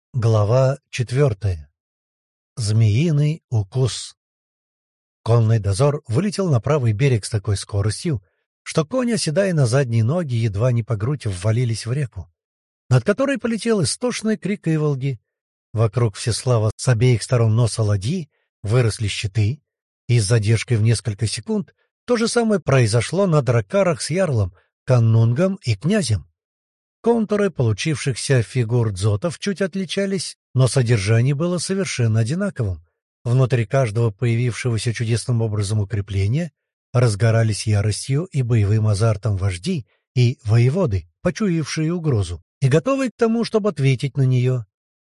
Глава 4. Змеиный укус. Конный дозор вылетел на правый берег с такой скоростью, что кони, оседая на задние ноги, едва не по грудь ввалились в реку, над которой полетел истошный крик иволги. Вокруг Всеслава с обеих сторон носа ладьи выросли щиты, и с задержкой в несколько секунд то же самое произошло на дракарах с ярлом, канунгом и князем. Контуры получившихся фигур дзотов чуть отличались, но содержание было совершенно одинаковым. Внутри каждого появившегося чудесным образом укрепления разгорались яростью и боевым азартом вожди и воеводы, почуявшие угрозу, и готовые к тому, чтобы ответить на нее.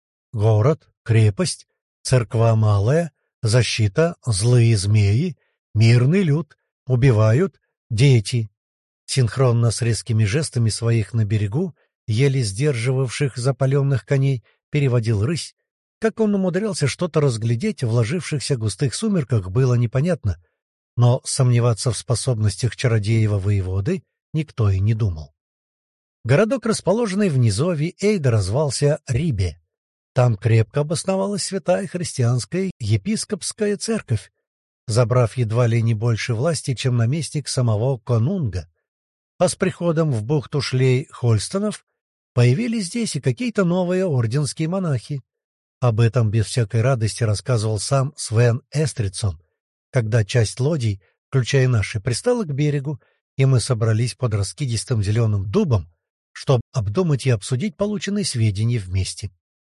Город, крепость, церква малая, защита, злые змеи, мирный люд, убивают, дети. Синхронно с резкими жестами своих на берегу, еле сдерживавших запаленных коней, переводил рысь. Как он умудрялся что-то разглядеть в вложившихся густых сумерках, было непонятно, но сомневаться в способностях чародеева-воеводы никто и не думал. Городок, расположенный в низовье Эйда, звался Рибе. Там крепко обосновалась святая христианская епископская церковь, забрав едва ли не больше власти, чем наместник самого конунга. А с приходом в бухту шлей-хольстонов появились здесь и какие-то новые орденские монахи. Об этом без всякой радости рассказывал сам Свен Эстридсон, когда часть лодий, включая наши, пристала к берегу, и мы собрались под раскидистым зеленым дубом, чтобы обдумать и обсудить полученные сведения вместе.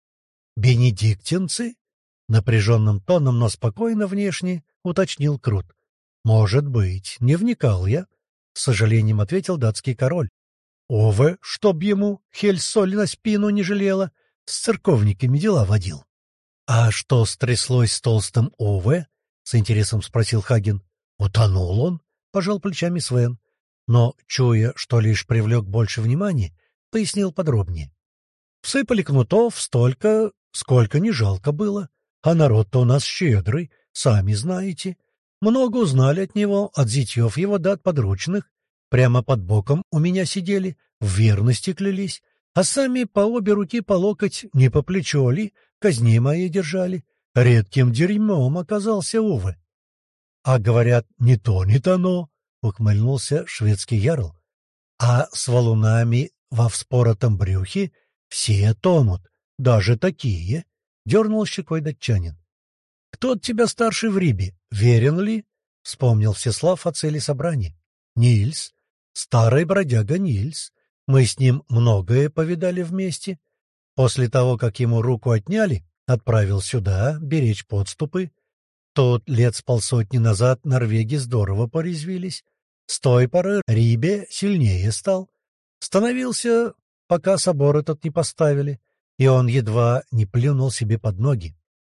«Бенедиктинцы?» — напряженным тоном, но спокойно внешне уточнил Крут. «Может быть, не вникал я», — с сожалением ответил датский король. «Ове, чтоб ему хель-соль на спину не жалела, с церковниками дела водил». «А что стряслось с толстым Ове?» — с интересом спросил Хаген. «Утонул он?» — пожал плечами Свен. Но, чуя, что лишь привлек больше внимания, пояснил подробнее. «Всыпали кнутов столько, сколько не жалко было, а народ-то у нас щедрый, сами знаете. Много узнали от него, от зятьев его да от подручных. Прямо под боком у меня сидели, в верности клялись, а сами по обе руки по локоть, не по плечо ли, казни мои держали. Редким дерьмом оказался Уве». «А говорят, не то, не тоно», — ухмыльнулся шведский ярл. «А с валунами во вспоротом брюхе все тонут, даже такие», — дернул щекой датчанин. «Кто от тебя старший в Рибе? Верен ли?» — вспомнил Всеслав о цели собрания. «Нильс. Старый бродяга Нильс. Мы с ним многое повидали вместе. После того, как ему руку отняли, отправил сюда беречь подступы. Тут лет с полсотни назад норвеги здорово порезвились. С той поры Рибе сильнее стал. Становился, пока собор этот не поставили, и он едва не плюнул себе под ноги.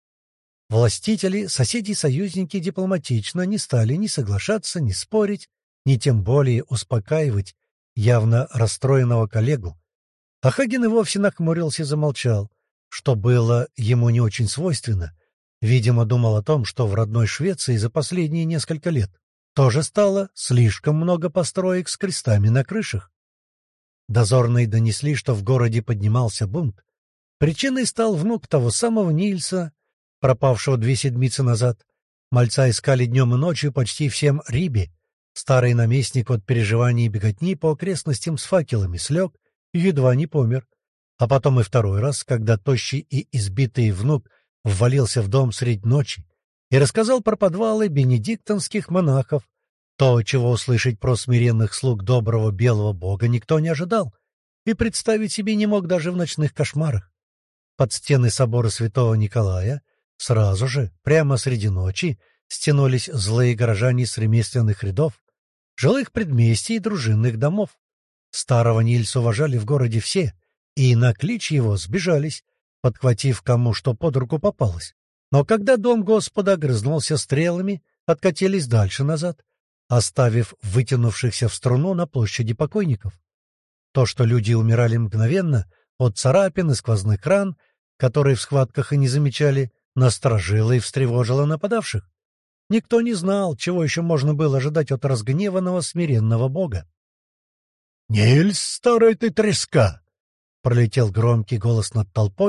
Властители, соседи-союзники дипломатично не стали ни соглашаться, ни спорить, ни тем более успокаивать явно расстроенного коллегу. А Хаген и вовсе нахмурился и замолчал, что было ему не очень свойственно. Видимо, думал о том, что в родной Швеции за последние несколько лет тоже стало слишком много построек с крестами на крышах. Дозорные донесли, что в городе поднимался бунт. Причиной стал внук того самого Нильса, пропавшего 2 седмицы назад. Мальца искали днем и ночью почти всем Рибе. Старый наместник от переживаний и беготни по окрестностям с факелами слег и едва не помер. А потом и второй раз, когда тощий и избитый внук ввалился в дом средь ночи и рассказал про подвалы бенедиктинских монахов, то, чего услышать про смиренных слуг доброго белого бога, никто не ожидал и представить себе не мог даже в ночных кошмарах. Под стены собора святого Николая сразу же, прямо среди ночи, стянулись злые горожане с ремесленных рядов, жилых предместий и дружинных домов. Старого Нильса уважали в городе все, и на клич его сбежались, подхватив кому что под руку попалось. Но когда дом Господа грызнулся стрелами, откатились дальше назад, оставив вытянувшихся в струну на площади покойников. То, что люди умирали мгновенно от царапин и сквозных ран, которые в схватках и не замечали, насторожило и встревожило нападавших. Никто не знал, чего еще можно было ожидать от разгневанного смиренного бога. «Нильс, старая ты треска!» — пролетел громкий голос над толпой,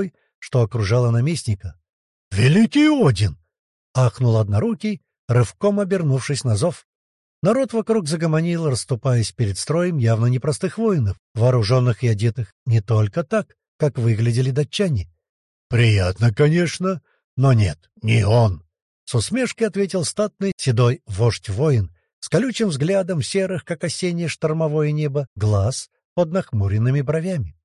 что окружало наместника. «Великий Один!» — ахнул однорукий, рывком обернувшись на зов. Народ вокруг загомонил, расступаясь перед строем явно непростых воинов, вооруженных и одетых не только так, как выглядели датчане. «Приятно, конечно, но нет, не он!» — с усмешкой ответил статный седой вождь-воин с колючим взглядом серых, как осеннее штормовое небо, глаз под нахмуренными бровями.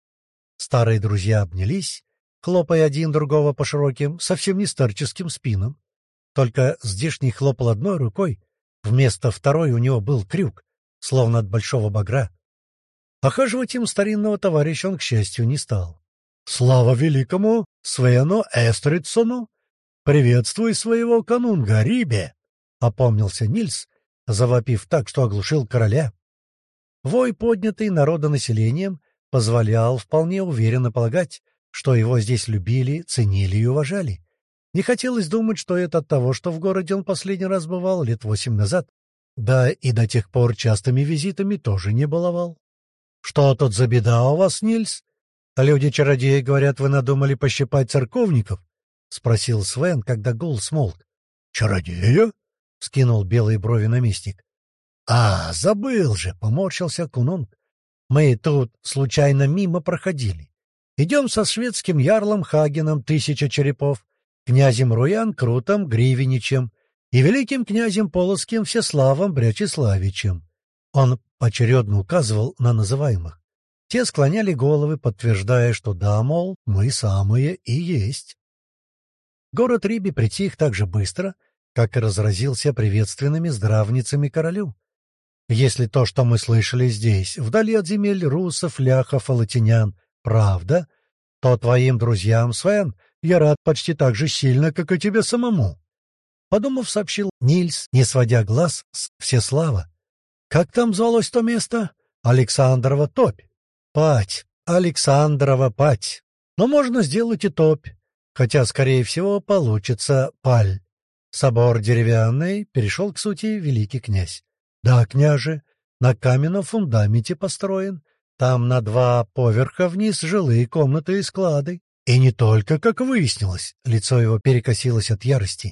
Старые друзья обнялись, хлопая один другого по широким, совсем не старческим спинам. Только здешний хлопал одной рукой, вместо второй у него был крюк, словно от большого багра. Охаживать им старинного товарища он, к счастью, не стал. «Слава великому Свену Эстридсону! Приветствуй своего канунга, Рибе!» — опомнился Нильс, завопив так, что оглушил короля. Вой, поднятый народонаселением, позволял вполне уверенно полагать, что его здесь любили, ценили и уважали. Не хотелось думать, что это от того, что в городе он последний раз бывал лет 8 назад. Да и до тех пор частыми визитами тоже не баловал. «Что тут за беда у вас, Нильс? Люди-чародеи, говорят, вы надумали пощипать церковников?» — спросил Свен, когда гул смолк. «Чародея?» — скинул белые брови наместник. «А, забыл же!» — поморщился Кунунг. «Мы тут случайно мимо проходили. Идем со шведским ярлом Хагеном 1000 черепов, князем Руян Крутом Гривеничем и великим князем Полоцким Всеславом Брячеславичем». Он поочередно указывал на называемых. Те склоняли головы, подтверждая, что да, мол, мы самые и есть. Город Риби притих так же быстро, как и разразился приветственными здравницами королю. Если то, что мы слышали здесь, вдали от земель русов, ляхов и латинян, правда, то твоим друзьям, Свен, я рад почти так же сильно, как и тебе самому. Подумав, сообщил Нильс, не сводя глаз с Всеслава. Как там звалось то место? Александрова топь. Пать. Александрова пать. Но можно сделать и топь, хотя, скорее всего, получится паль. Собор деревянный, перешел к сути великий князь. Да, княже, на каменном фундаменте построен. Там на 2 поверха вниз жилые комнаты и склады. И не только, как выяснилось, лицо его перекосилось от ярости.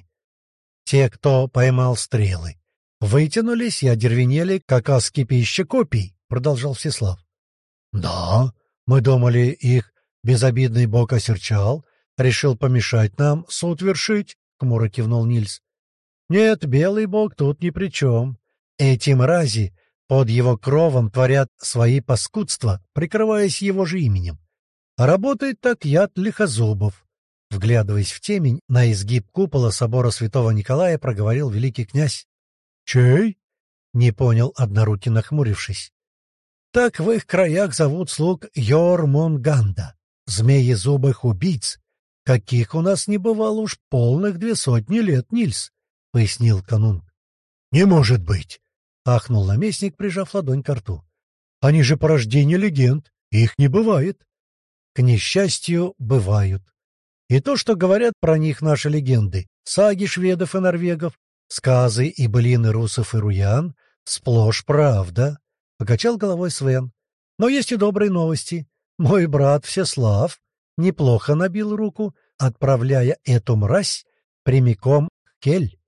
Те, кто поймал стрелы, вытянулись и одервенели, как аз кипища копий, — продолжал Всеслав. — Да, мы думали, их безобидный бог осерчал, решил помешать нам суд вершить, — хмуро кивнул Нильс. — Нет, белый бог тут ни при чем. Эти мрази под его кровом творят свои паскудства, прикрываясь его же именем. А работает так яд лихозубов. Вглядываясь в темень, на изгиб купола собора святого Николая проговорил великий князь. «Чей?» — не понял однорукий, нахмурившись. «Так в их краях зовут слуг Йормунганда, змеезубых убийц, каких у нас не бывало уж полных 200 лет, Нильс», — пояснил канун. «Не может быть!» — ахнул наместник, прижав ладонь к рту. «Они же порождение легенд, их не бывает». «К несчастью, бывают. И то, что говорят про них наши легенды, саги шведов и норвегов, сказы и былины русов и руян, сплошь правда», — покачал головой Свен. «Но есть и добрые новости. Мой брат Всеслав неплохо набил руку, отправляя эту мразь прямиком к Кель.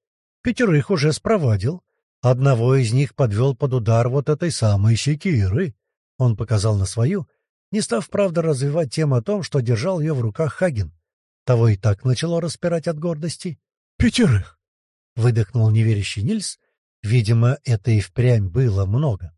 5 уже спровадил. Одного из них подвел под удар вот этой самой секиры». Он показал на свою, не став, правда, развивать тему о том, что держал ее в руках Хаген. Того и так начало распирать от гордости. 5! — выдохнул неверящий Нильс. Видимо, это и впрямь было много.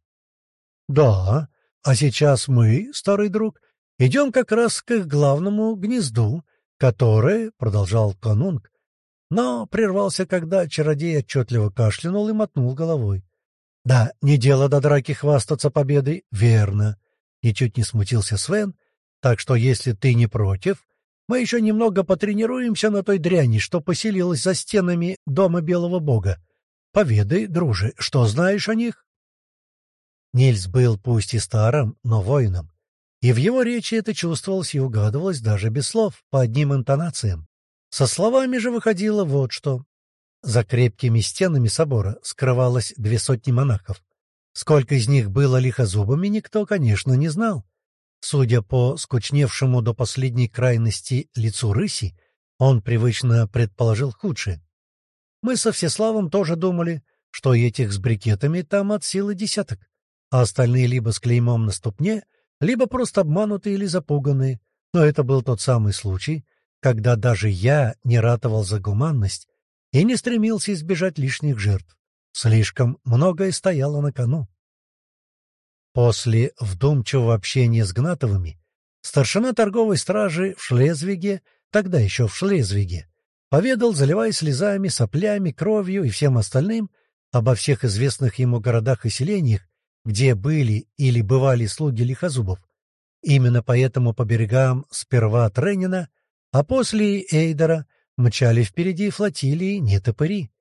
«Да, а сейчас мы, старый друг, идем как раз к их главному гнезду, которое, — продолжал канунг, но прервался, когда чародей отчетливо кашлянул и мотнул головой. «Да, не дело до драки хвастаться победой, верно», — ничуть не смутился Свен, «так что, если ты не против, мы еще немного потренируемся на той дряни, что поселилась за стенами дома Белого Бога. Поведай, друже, что знаешь о них?» Нильс был пусть и старым, но воином, и в его речи это чувствовалось и угадывалось даже без слов, по одним интонациям. Со словами же выходило вот что. За крепкими стенами собора скрывалось 200 монахов. Сколько из них было лихозубами, никто, конечно, не знал. Судя по скучневшему до последней крайности лицу рыси, он привычно предположил худшее. Мы со Всеславом тоже думали, что этих с брикетами там от силы десяток, а остальные либо с клеймом на ступне, либо просто обманутые или запуганные. Но это был тот самый случай, когда даже я не ратовал за гуманность и не стремился избежать лишних жертв. Слишком многое стояло на кону. После вдумчивого общения с Гнатовыми старшина торговой стражи в Шлезвиге, тогда еще в Шлезвиге, поведал, заливаясь слезами, соплями, кровью и всем остальным, обо всех известных ему городах и селениях, где были или бывали слуги лихозубов. Именно поэтому по берегам сперва от Ренина, а после Эйдера мчали впереди флотилии нетопыри.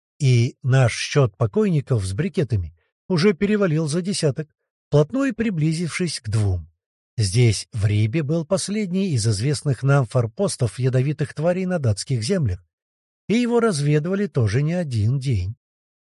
И наш счет покойников с брикетами уже перевалил за десяток, вплотную приблизившись к 2. Здесь, в Рибе, был последний из известных нам форпостов ядовитых тварей на датских землях, и его разведывали тоже не один день.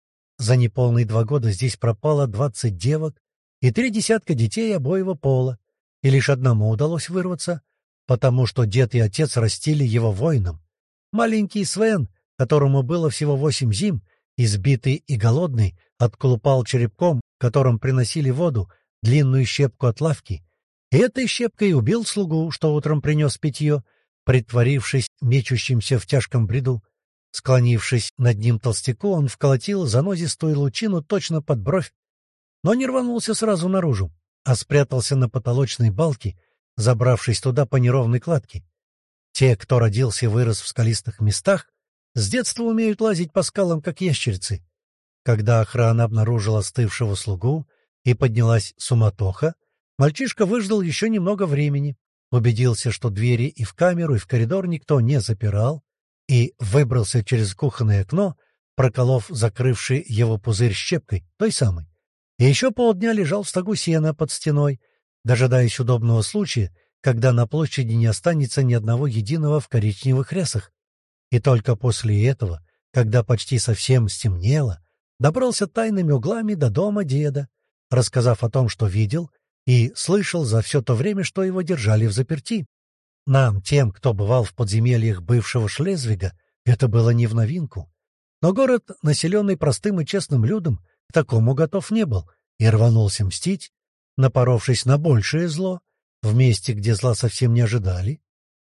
За неполные 2 года здесь пропало 20 девок и 3 десятка детей обоего пола, и лишь одному удалось вырваться, потому что дед и отец растили его воином. Маленький Свен, которому было всего 8 зим, избитый и голодный, отколупал черепком, которым приносили воду, длинную щепку от лавки, и этой щепкой убил слугу, что утром принес питье, притворившись мечущимся в тяжком бреду. Склонившись над ним толстяку, он вколотил занозистую лучину точно под бровь, но не рванулся сразу наружу, а спрятался на потолочной балке, забравшись туда по неровной кладке. Те, кто родился и вырос в скалистых местах, с детства умеют лазить по скалам, как ящерицы. Когда охрана обнаружила остывшего слугу и поднялась суматоха, мальчишка выждал еще немного времени, убедился, что двери и в камеру, и в коридор никто не запирал, и выбрался через кухонное окно, проколов закрывший его пузырь щепкой, той самой. И еще полдня лежал в стогу сена под стеной, дожидаясь удобного случая, когда на площади не останется ни одного единого в коричневых рясах. И только после этого, когда почти совсем стемнело, добрался тайными углами до дома деда, рассказав о том, что видел и слышал за все то время, что его держали в заперти. Нам, тем, кто бывал в подземельях бывшего Шлезвига, это было не в новинку. Но город, населенный простым и честным людом, к такому готов не был и рванулся мстить, напоровшись на большее зло, в месте, где зла совсем не ожидали.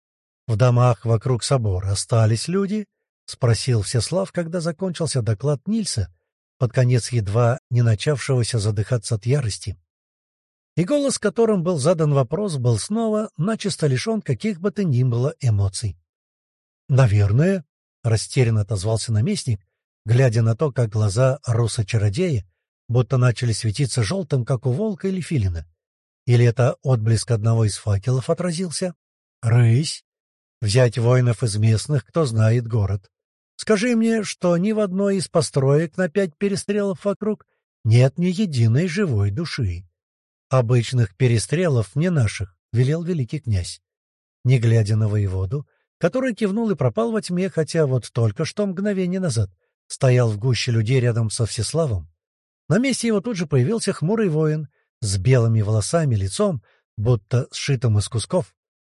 «В домах вокруг собора остались люди?» — спросил Всеслав, когда закончился доклад Нильса, под конец едва не начавшегося задыхаться от ярости. И голос, которым был задан вопрос, был снова начисто лишен каких бы то ни было эмоций. «Наверное», — растерянно отозвался наместник, глядя на то, как глаза руса-чародея будто начали светиться желтым, как у волка или филина. Или это отблеск одного из факелов отразился? «Рысь! Взять воинов из местных, кто знает город. Скажи мне, что ни в одной из построек на 5 перестрелов вокруг нет ни единой живой души. Обычных перестрелов не наших», — велел великий князь. Не глядя на воеводу, который кивнул и пропал во тьме, хотя вот только что мгновение назад стоял в гуще людей рядом со Всеславом, на месте его тут же появился хмурый воин с белыми волосами, лицом, будто сшитым из кусков.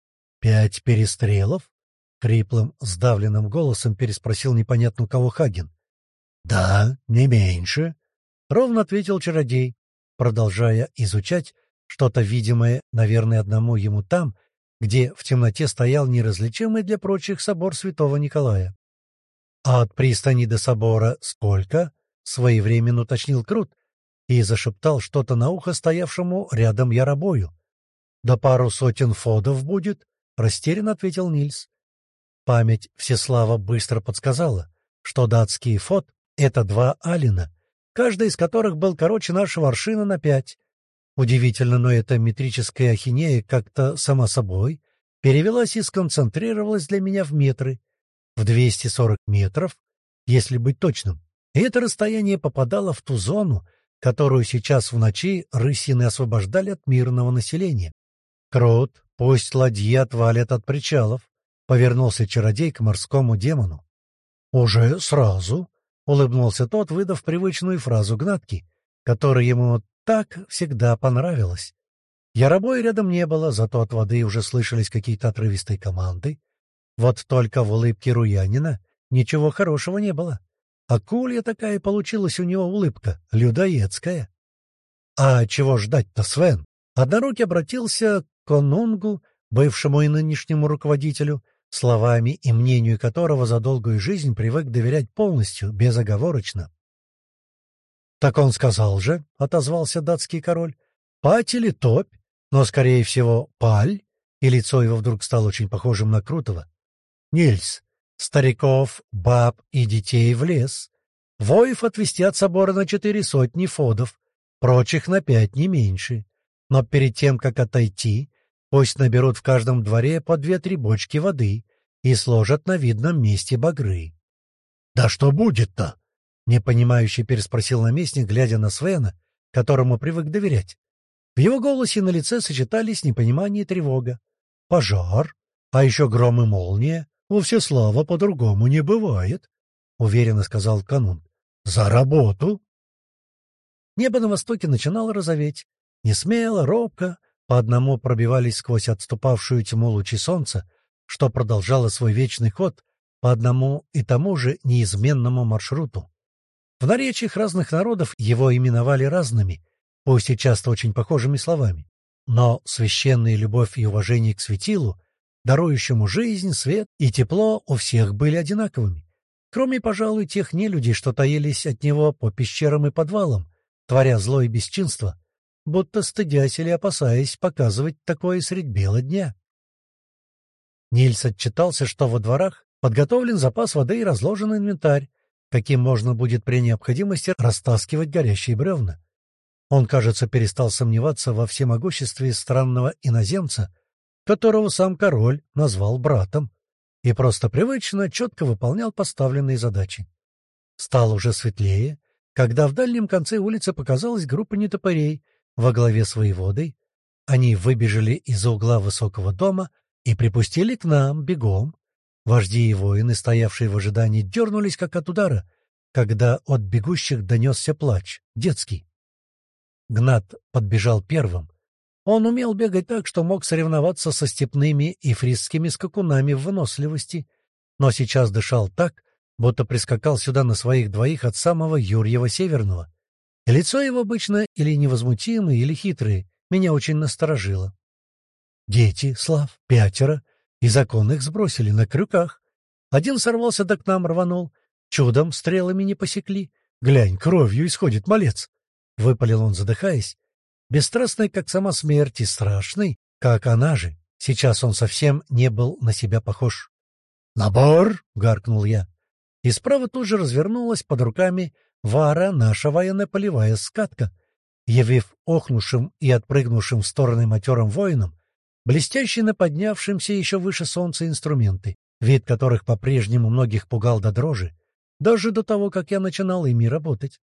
5 перестрелов? — хриплым, сдавленным голосом переспросил непонятно у кого Хаген. — Да, не меньше, — ровно ответил чародей, продолжая изучать что-то видимое, наверное, одному ему там, где в темноте стоял неразличимый для прочих собор святого Николая. — А от пристани до собора сколько? — своевременно уточнил Крут и зашептал что-то на ухо стоявшему рядом яробою. — Да пару сотен фодов будет, — растерянно ответил Нильс. Память Всеслава быстро подсказала, что датский фот — это 2 алина, каждый из которых был короче нашего аршина на 5. Удивительно, но эта метрическая ахинея как-то сама собой перевелась и сконцентрировалась для меня в метры, в 240 метров, если быть точным. И это расстояние попадало в ту зону, которую сейчас в ночи рысины освобождали от мирного населения. «Крут, пусть ладьи отвалят от причалов», — повернулся чародей к морскому демону. «Уже сразу», — улыбнулся тот, выдав привычную фразу Гнатки, которая ему так всегда понравилась. Яробоя рядом не было, зато от воды уже слышались какие-то отрывистые команды. Вот только в улыбке Руянина ничего хорошего не было. Акулья такая получилась у него улыбка, людоедская. А чего ждать-то, Свен? Однорукий обратился к конунгу, бывшему и нынешнему руководителю, словами и мнению которого за долгую жизнь привык доверять полностью, безоговорочно. — Так он сказал же, — отозвался датский король, — пать или топь, но, скорее всего, паль, и лицо его вдруг стало очень похожим на Крутого. — Нильс, стариков, баб и детей в лес, воев отвести от собора на 400 фодов, прочих на 5, не меньше. Но перед тем, как отойти, пусть наберут в каждом дворе по 2-3 бочки воды и сложат на видном месте багры. — Да что будет-то? — непонимающе переспросил наместник, глядя на Свена, которому привык доверять. В его голосе и на лице сочетались непонимание и тревога. — Пожар, а еще гром и молния. У Всеслава по-другому не бывает, — уверенно сказал канун. — За работу! Небо на востоке начинало розоветь. Несмело, робко, по одному пробивались сквозь отступавшую тьму лучи солнца, что продолжало свой вечный ход по одному и тому же неизменному маршруту. В наречиях разных народов его именовали разными, пусть и часто очень похожими словами. Но священная любовь и уважение к светилу, дарующему жизнь, свет и тепло, у всех были одинаковыми. Кроме, пожалуй, тех нелюдей, что таились от него по пещерам и подвалам, творя зло и бесчинство, будто стыдясь или опасаясь показывать такое средь бела дня. Нильс отчитался, что во дворах подготовлен запас воды и разложен инвентарь, каким можно будет при необходимости растаскивать горящие бревна. Он, кажется, перестал сомневаться во всемогуществе странного иноземца, которого сам король назвал братом, и просто привычно, четко выполнял поставленные задачи. Стало уже светлее, когда в дальнем конце улицы показалась группа нетопырей во главе с воеводой. Они выбежали из-за угла высокого дома и припустили к нам бегом. Вожди и воины, стоявшие в ожидании, дернулись как от удара, когда от бегущих донесся плач, детский. Гнат подбежал первым. Он умел бегать так, что мог соревноваться со степными и фрисскими скакунами в выносливости, но сейчас дышал так, будто прискакал сюда на своих двоих от самого Юрьева Северного. И лицо его обычно или невозмутимое, или хитрое, меня очень насторожило. Дети, Слав, 5, и законных сбросили на крюках. Один сорвался да к нам рванул. Чудом стрелами не посекли. Глянь, кровью исходит малец. Выпалил он, задыхаясь. Бесстрастный, как сама смерть, и страшный, как она же. Сейчас он совсем не был на себя похож. «Набор!» — гаркнул я. И справа тут же развернулась под руками Вара наша военно-полевая скатка, явив охнувшим и отпрыгнувшим в стороны матерым воинам блестящие на поднявшимся еще выше солнца инструменты, вид которых по-прежнему многих пугал до дрожи, даже до того, как я начинал ими работать.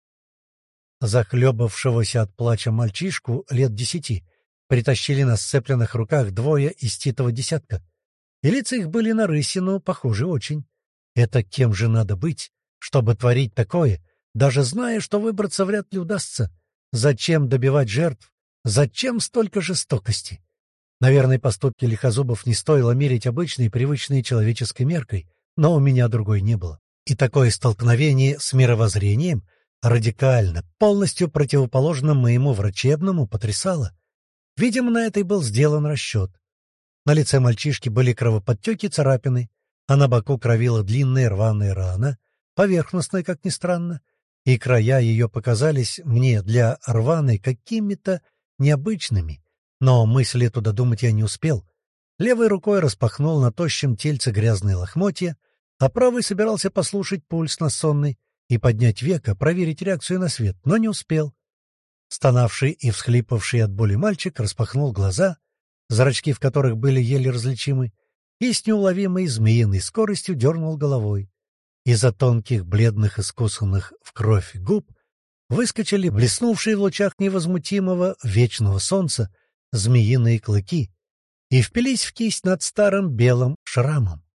Захлебавшегося от плача мальчишку лет 10 притащили на сцепленных руках двое из Титова десятка, и лица их были на рысину похожи очень. Это кем же надо быть, чтобы творить такое, даже зная, что выбраться вряд ли удастся? Зачем добивать жертв? Зачем столько жестокости? Наверное, поступки лихозубов не стоило мерить обычной привычной человеческой меркой, но у меня другой не было. И такое столкновение с мировоззрением радикально, полностью противоположным моему врачебному, потрясало. Видимо, на это и был сделан расчет. На лице мальчишки были кровоподтеки, царапины, а на боку кровила длинная рваная рана, поверхностная, как ни странно, и края ее показались мне для рваной какими-то необычными, но мысли туда думать я не успел. Левой рукой распахнул на тощем тельце грязные лохмотья, а правой собирался послушать пульс на сонный и поднять веко, проверить реакцию на свет, но не успел. Стонавший и всхлипавший от боли мальчик распахнул глаза, зрачки в которых были еле различимы, и с неуловимой змеиной скоростью дернул головой. Из-за тонких, бледных, искусанных в кровь губ выскочили блеснувшие в лучах невозмутимого вечного солнца змеиные клыки и впились в кисть над старым белым шрамом.